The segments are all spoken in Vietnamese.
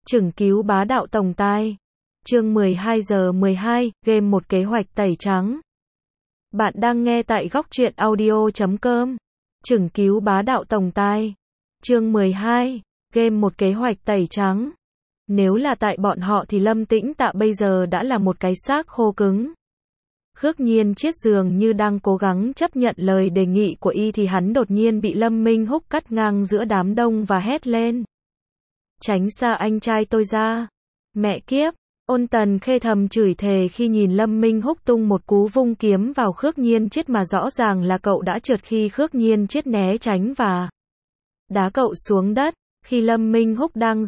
Chừng cứu bá đạo tổng tài. Chương 12 giờ 12, game một kế hoạch tẩy trắng. Bạn đang nghe tại góc truyện audio.com. Chừng cứu bá đạo tổng tài. Chương 12, game một kế hoạch tẩy trắng. Nếu là tại bọn họ thì Lâm Tĩnh Tạ bây giờ đã là một cái xác khô cứng. Khước Nhiên Chiết dường như đang cố gắng chấp nhận lời đề nghị của y thì hắn đột nhiên bị Lâm Minh Húc cắt ngang giữa đám đông và hét lên. Tránh xa anh trai tôi ra. Mẹ kiếp, Ôn Tần Khê thầm chửi thề khi nhìn Lâm Minh Húc tung một cú vung kiếm vào Khước Nhiên Chiết mà rõ ràng là cậu đã trượt khi Khước Nhiên Chiết né tránh và đá cậu xuống đất, khi Lâm Minh Húc đang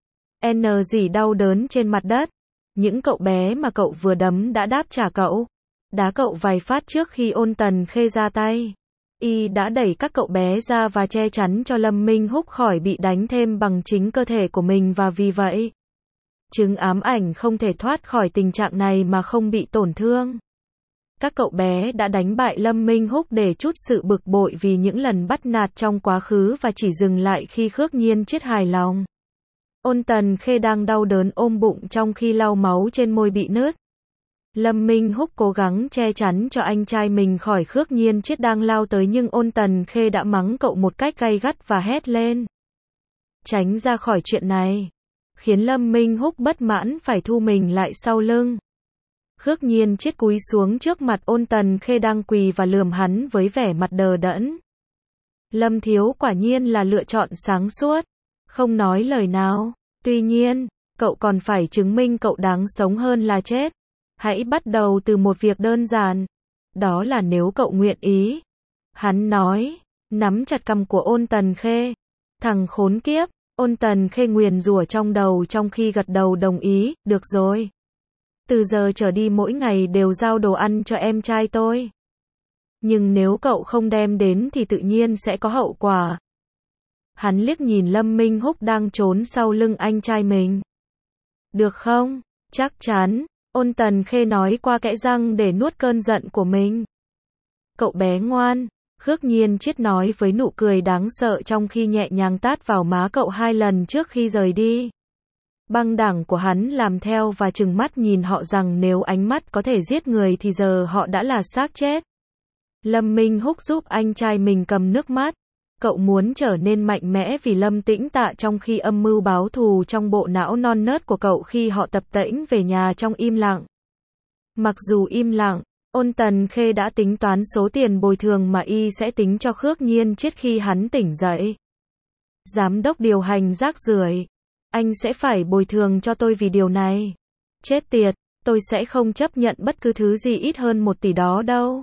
rỉ đau đớn trên mặt đất. Những cậu bé mà cậu vừa đấm đã đáp trả cậu, đá cậu vài phát trước khi Ôn Tần Khê ra tay. Y đã đẩy các cậu bé ra và che chắn cho Lâm Minh Húc khỏi bị đánh thêm bằng chính cơ thể của mình và vì vậy, chứng ám ảnh không thể thoát khỏi tình trạng này mà không bị tổn thương. Các cậu bé đã đánh bại Lâm Minh Húc để trút sự bực bội vì những lần bắt nạt trong quá khứ và chỉ dừng lại khi Khước Nhiên Chiết hài lòng. Ôn Tần Khê đang đau đớn ôm bụng trong khi lau máu trên môi bị nứt. Lâm Minh Húc cố gắng che chắn cho anh trai mình khỏi Khước Nhiên Chiết đang lao tới nhưng Ôn Tần Khê đã mắng cậu một cách gay gắt và hét lên. Tránh ra khỏi chuyện này. Khiến Lâm Minh Húc bất mãn phải thu mình lại sau lưng. Khước Nhiên Chiết cúi xuống trước mặt Ôn Tần Khê đang quỳ và lườm hắn với vẻ mặt đờ đẫn. Lâm thiếu quả nhiên là lựa chọn sáng suốt. Không nói lời nào. Tuy nhiên, cậu còn phải chứng minh cậu đáng sống hơn là chết. Hãy bắt đầu từ một việc đơn giản. Đó là nếu cậu nguyện ý. Hắn nói, nắm chặt cằm của Ôn Tần Khê. Thằng khốn kiếp. Ôn Tần Khê nguyền rủa trong đầu trong khi gật đầu đồng ý, được rồi. Từ giờ trở đi mỗi ngày đều giao đồ ăn cho em trai tôi. Nhưng nếu cậu không đem đến thì tự nhiên sẽ có hậu quả. Hắn liếc nhìn Lâm Minh Húc đang trốn sau lưng anh trai mình. Được không? Chắc chắn. Ôn Tần Khê nói qua kẽ răng để nuốt cơn giận của mình. Cậu bé ngoan. Khước Nhiên Chiết nói với nụ cười đáng sợ trong khi nhẹ nhàng tát vào má cậu 2 lần trước khi rời đi. Băng đảng của hắn làm theo và trừng mắt nhìn họ rằng nếu ánh mắt có thể giết người thì giờ họ đã là xác chết. Lâm Minh Húc giúp anh trai mình cầm nước mắt. Cậu muốn trở nên mạnh mẽ vì Lâm Tĩnh Tạ trong khi âm mưu báo thù trong bộ não non nớt của cậu khi họ tập tễnh về nhà trong im lặng. Mặc dù im lặng, Ôn Tần Khê đã tính toán số tiền bồi thường mà y sẽ tính cho Khước Nhiên Chiết khi hắn tỉnh dậy. Giám đốc điều hành rác rưởi, anh sẽ phải bồi thường cho tôi vì điều này. Chết tiệt, tôi sẽ không chấp nhận bất cứ thứ gì ít hơn 1 tỷ đó đâu.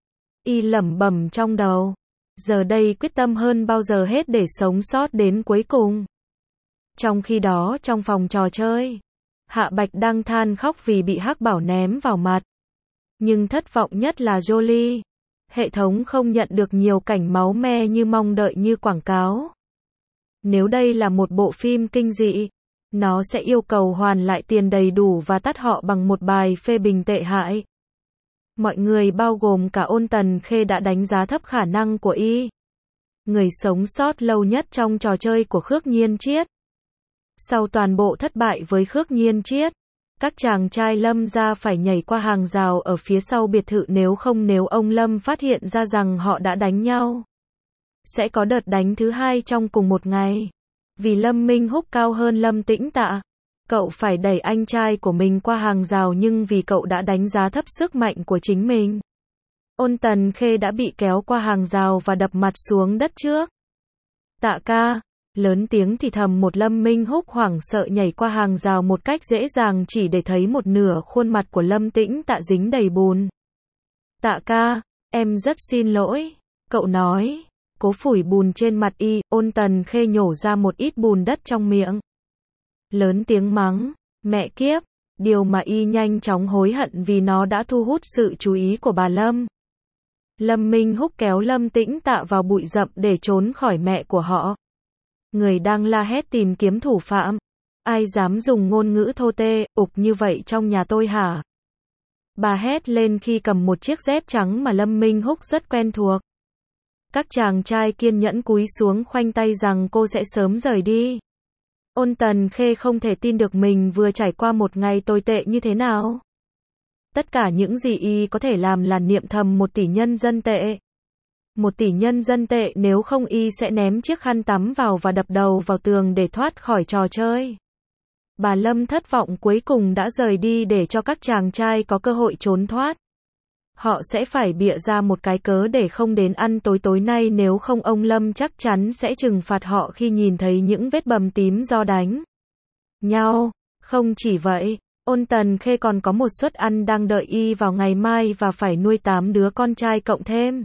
Y lẩm bẩm trong đầu. Giờ đây quyết tâm hơn bao giờ hết để sống sót đến cuối cùng. Trong khi đó trong phòng trò chơi, Hạ Bạch đang than khóc vì bị Hắc Bảo ném vào mặt. Nhưng thất vọng nhất là Jolie. Hệ thống không nhận được nhiều cảnh máu me như mong đợi như quảng cáo. Nếu đây là một bộ phim kinh dị, nó sẽ yêu cầu hoàn lại tiền đầy đủ và tắt họ bằng một bài phê bình tệ hại. Mọi người bao gồm cả Ôn Tần Khê đã đánh giá thấp khả năng của y. Người sống sót lâu nhất trong trò chơi của Khước Nhiên Chiết. Sau toàn bộ thất bại với Khước Nhiên Chiết, các chàng trai Lâm gia phải nhảy qua hàng rào ở phía sau biệt thự nếu ông Lâm phát hiện ra rằng họ đã đánh nhau. Sẽ có đợt đánh thứ 2 trong cùng một ngày. Vì Lâm Minh Húc cao hơn Lâm Tĩnh Tạ, cậu phải đẩy anh trai của mình qua hàng rào nhưng vì cậu đã đánh giá thấp sức mạnh của chính mình. Ôn Tần Khê đã bị kéo qua hàng rào và đập mặt xuống đất trước. Tạ ca. Lớn tiếng thì thầm một Lâm Minh Húc hoảng sợ nhảy qua hàng rào một cách dễ dàng chỉ để thấy một nửa khuôn mặt của Lâm Tĩnh Tạ dính đầy bùn. Tạ ca, em rất xin lỗi, cậu nói, cố phủi bùn trên mặt y. Ôn Tần Khê nhổ ra một ít bùn đất trong miệng. Lớn tiếng mắng, mẹ kiếp, điều mà y nhanh chóng hối hận vì nó đã thu hút sự chú ý của bà Lâm. Lâm Minh Húc kéo Lâm Tĩnh Tạ vào bụi rậm để trốn khỏi mẹ của họ. Người đang la hét tìm kiếm thủ phạm. Ai dám dùng ngôn ngữ thô tê, ục như vậy trong nhà tôi hả? Bà hét lên khi cầm một chiếc dép trắng mà Lâm Minh Húc rất quen thuộc. Các chàng trai kiên nhẫn cúi xuống khoanh tay rằng cô sẽ sớm rời đi. Ôn Tần Khê không thể tin được mình vừa trải qua một ngày tồi tệ như thế nào. Tất cả những gì y có thể làm là niệm thầm 1 tỷ nhân dân tệ. 1 tỷ nhân dân tệ, nếu không y sẽ ném chiếc khăn tắm vào và đập đầu vào tường để thoát khỏi trò chơi. Bà Lâm thất vọng cuối cùng đã rời đi để cho các chàng trai có cơ hội trốn thoát. Họ sẽ phải bịa ra một cái cớ để không đến ăn tối tối nay, nếu không ông Lâm chắc chắn sẽ trừng phạt họ khi nhìn thấy những vết bầm tím do đánh nhau. Không chỉ vậy, Ôn Tần Khê còn có một suất ăn đang đợi y vào ngày mai và phải nuôi 8 đứa con trai cộng thêm.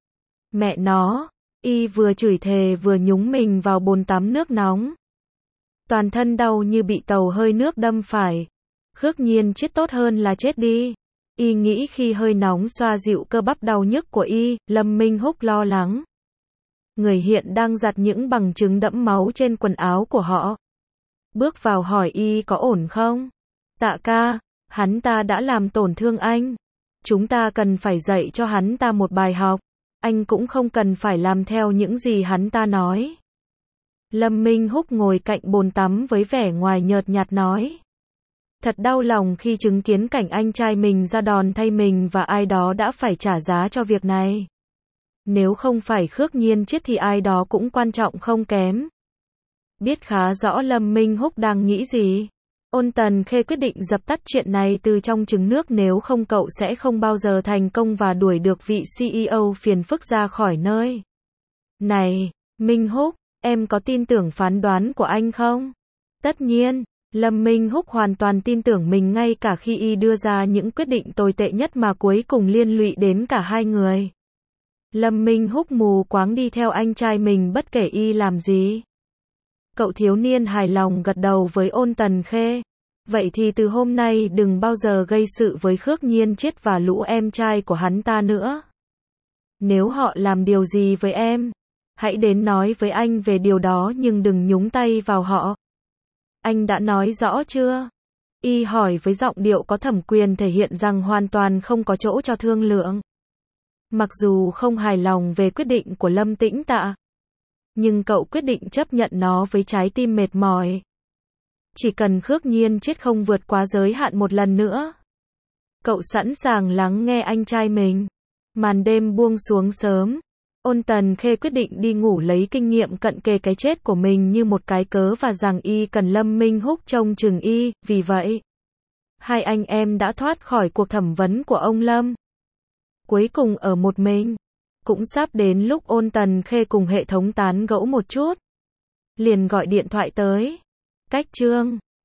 Mẹ nó, y vừa chửi thề vừa nhúng mình vào bồn tắm nước nóng. Toàn thân đau như bị tàu hơi nước đâm phải. Khước Nhiên chết tốt hơn là chết đi. Y nghĩ khi hơi nóng xoa dịu cơ bắp đau nhức của y, Lâm Minh Húc lo lắng. Người hiện đang giặt những bằng chứng đẫm máu trên quần áo của họ. Bước vào hỏi y có ổn không? Tạ ca, hắn ta đã làm tổn thương anh. Chúng ta cần phải dạy cho hắn ta một bài học. Anh cũng không cần phải làm theo những gì hắn ta nói. Lâm Minh Húc ngồi cạnh bồn tắm với vẻ ngoài nhợt nhạt nói. Thật đau lòng khi chứng kiến cảnh anh trai mình ra đòn thay mình và ai đó đã phải trả giá cho việc này. Nếu không phải Khước Nhiên chết thì ai đó cũng quan trọng không kém. Biết khá rõ Lâm Minh Húc đang nghĩ gì. Ôn Tần Khê quyết định dập tắt chuyện này từ trong trứng nước, nếu không cậu sẽ không bao giờ thành công và đuổi được vị CEO phiền phức ra khỏi nơi này. Minh Húc, em có tin tưởng phán đoán của anh không? Tất nhiên, Lâm Minh Húc hoàn toàn tin tưởng mình ngay cả khi y đưa ra những quyết định tồi tệ nhất mà cuối cùng liên lụy đến cả hai người. Lâm Minh Húc mù quáng đi theo anh trai mình bất kể y làm gì. Cậu thiếu niên hài lòng gật đầu với Ôn Tần Khê. Vậy thì từ hôm nay đừng bao giờ gây sự với Khước Nhiên chết và lũ em trai của hắn ta nữa. Nếu họ làm điều gì với em, hãy đến nói với anh về điều đó nhưng đừng nhúng tay vào họ. Anh đã nói rõ chưa? Y hỏi với giọng điệu có thẩm quyền, thể hiện rằng hoàn toàn không có chỗ cho thương lượng. Mặc dù không hài lòng về quyết định của Lâm Tĩnh Tạ, nhưng cậu quyết định chấp nhận nó với trái tim mệt mỏi. Chỉ cần Khước Nhiên chết không vượt quá giới hạn một lần nữa. Cậu sẵn sàng lắng nghe anh trai mình. Màn đêm buông xuống sớm. Ôn Tần Khê quyết định đi ngủ, lấy kinh nghiệm cận kề cái chết của mình như một cái cớ và rằng y cần Lâm Minh Húc trông chừng y, vì vậy hai anh em đã thoát khỏi cuộc thẩm vấn của ông Lâm. Cuối cùng ở một mình. Cũng sắp đến lúc Ôn Tần Khê cùng hệ thống tán gẫu một chút. Liền gọi điện thoại tới. Cách chương